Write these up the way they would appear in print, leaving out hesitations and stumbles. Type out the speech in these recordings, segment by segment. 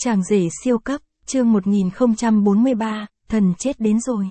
Chàng rể siêu cấp, chương 1043, thần chết đến rồi.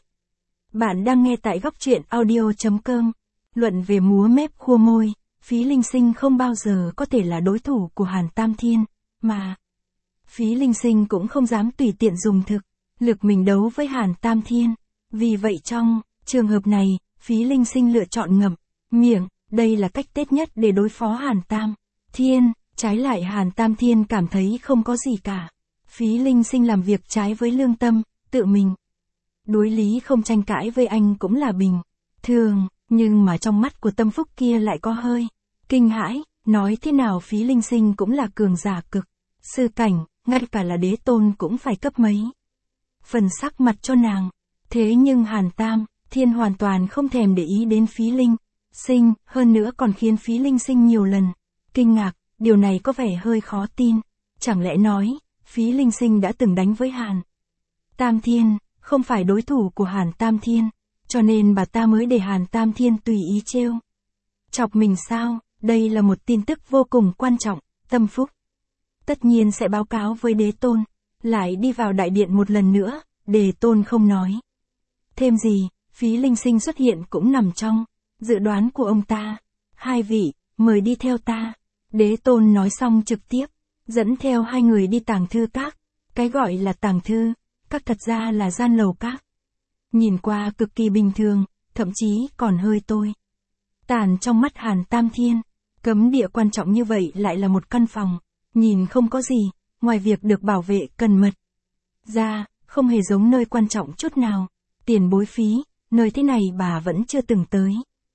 Bạn đang nghe tại góc truyện audio.com. Luận về múa mép khua môi, Phí Linh Sinh không bao giờ có thể là đối thủ của Hàn Tam Thiên, mà Phí Linh Sinh cũng không dám tùy tiện dùng thực lực mình đấu với Hàn Tam Thiên. Vì vậy trong trường hợp này, Phí Linh Sinh lựa chọn ngậm miệng, đây là cách tốt nhất để đối phó Hàn Tam Thiên. Trái lại Hàn Tam Thiên cảm thấy không có gì cả. Phí Linh Sinh làm việc trái với lương tâm, tự mình đối lý không tranh cãi với anh cũng là bình thường, nhưng mà trong mắt của Tâm Phúc kia lại có hơi kinh hãi, nói thế nào Phí Linh Sinh cũng là cường giả cực sư cảnh, ngay cả là đế tôn cũng phải cấp mấy phần sắc mặt cho nàng. Thế nhưng Hàn Tam Thiên hoàn toàn không thèm để ý đến Phí Linh Sinh, hơn nữa còn khiến Phí Linh Sinh nhiều lần kinh ngạc. Điều này có vẻ hơi khó tin. Chẳng lẽ nói, Phí Linh Sinh đã từng đánh với Hàn Tam Thiên, không phải đối thủ của Hàn Tam Thiên, cho nên bà ta mới để Hàn Tam Thiên tùy ý trêu chọc mình sao? Đây là một tin tức vô cùng quan trọng. Tâm Phúc tất nhiên sẽ báo cáo với đế tôn, lại đi vào đại điện một lần nữa. Đế tôn không nói thêm gì, Phí Linh Sinh xuất hiện cũng nằm trong dự đoán của ông ta. Hai vị, mời đi theo ta. Đế tôn nói xong trực tiếp dẫn theo hai người đi tàng thư các. Cái gọi là tàng thư các thật ra là gian lầu các, nhìn qua cực kỳ bình thường, thậm chí còn hơi tồi tàn trong mắt Hàn Tam Thiên. Cấm địa quan trọng như vậy lại là một căn phòng, nhìn không có gì ngoài việc được bảo vệ cẩn mật ra, không hề giống nơi quan trọng chút nào. Tiền bối Phí, nơi thế này bà vẫn chưa từng tới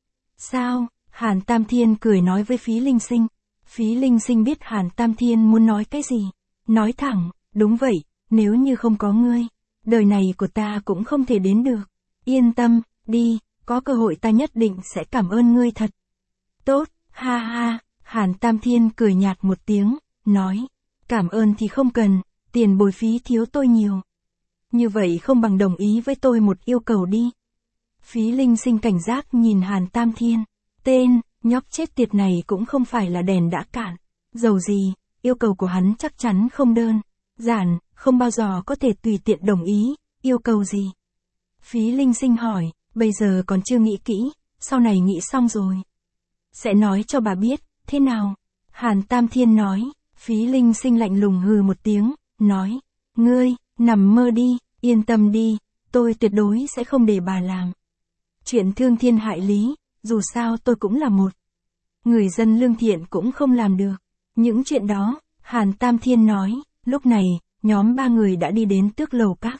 sao? Hàn Tam Thiên cười nói với Phí Linh Sinh. Phí Linh Sinh biết Hàn Tam Thiên muốn nói cái gì, nói thẳng, đúng vậy, nếu như không có ngươi, đời này của ta cũng không thể đến được. Yên tâm, đi, có cơ hội ta nhất định sẽ cảm ơn ngươi thật tốt. Ha ha. Hàn Tam Thiên cười nhạt một tiếng, nói, cảm ơn thì không cần, tiền bồi Phí thiếu tôi nhiều. Như vậy không bằng đồng ý với tôi một yêu cầu đi. Phí Linh Sinh cảnh giác nhìn Hàn Tam Thiên, tên nhóc chết tiệt này cũng không phải là đèn đã cạn dầu gì, yêu cầu của hắn chắc chắn không đơn giản, không bao giờ có thể tùy tiện đồng ý. Yêu cầu gì? Phí Linh Sinh hỏi. Bây giờ còn chưa nghĩ kỹ, sau này nghĩ xong rồi sẽ nói cho bà biết. Thế nào? Hàn Tam Thiên nói. Phí Linh Sinh lạnh lùng hừ một tiếng, nói, ngươi nằm mơ đi, yên tâm đi, tôi tuyệt đối sẽ không để bà làm chuyện thương thiên hại lý. Dù sao tôi cũng là một người dân lương thiện, cũng không làm được những chuyện đó. Hàn Tam Thiên nói. Lúc này, nhóm ba người đã đi đến Tước Lầu Các.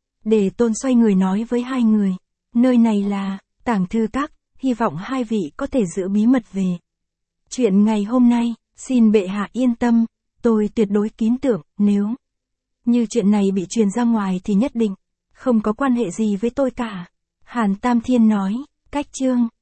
Đề tôn xoay người nói với hai người, nơi này là tàng thư các, hy vọng hai vị có thể giữ bí mật về chuyện ngày hôm nay. Xin bệ hạ yên tâm, tôi tuyệt đối kín tưởng, nếu như chuyện này bị truyền ra ngoài thì nhất định không có quan hệ gì với tôi cả. Hàn Tam Thiên nói. Cách chương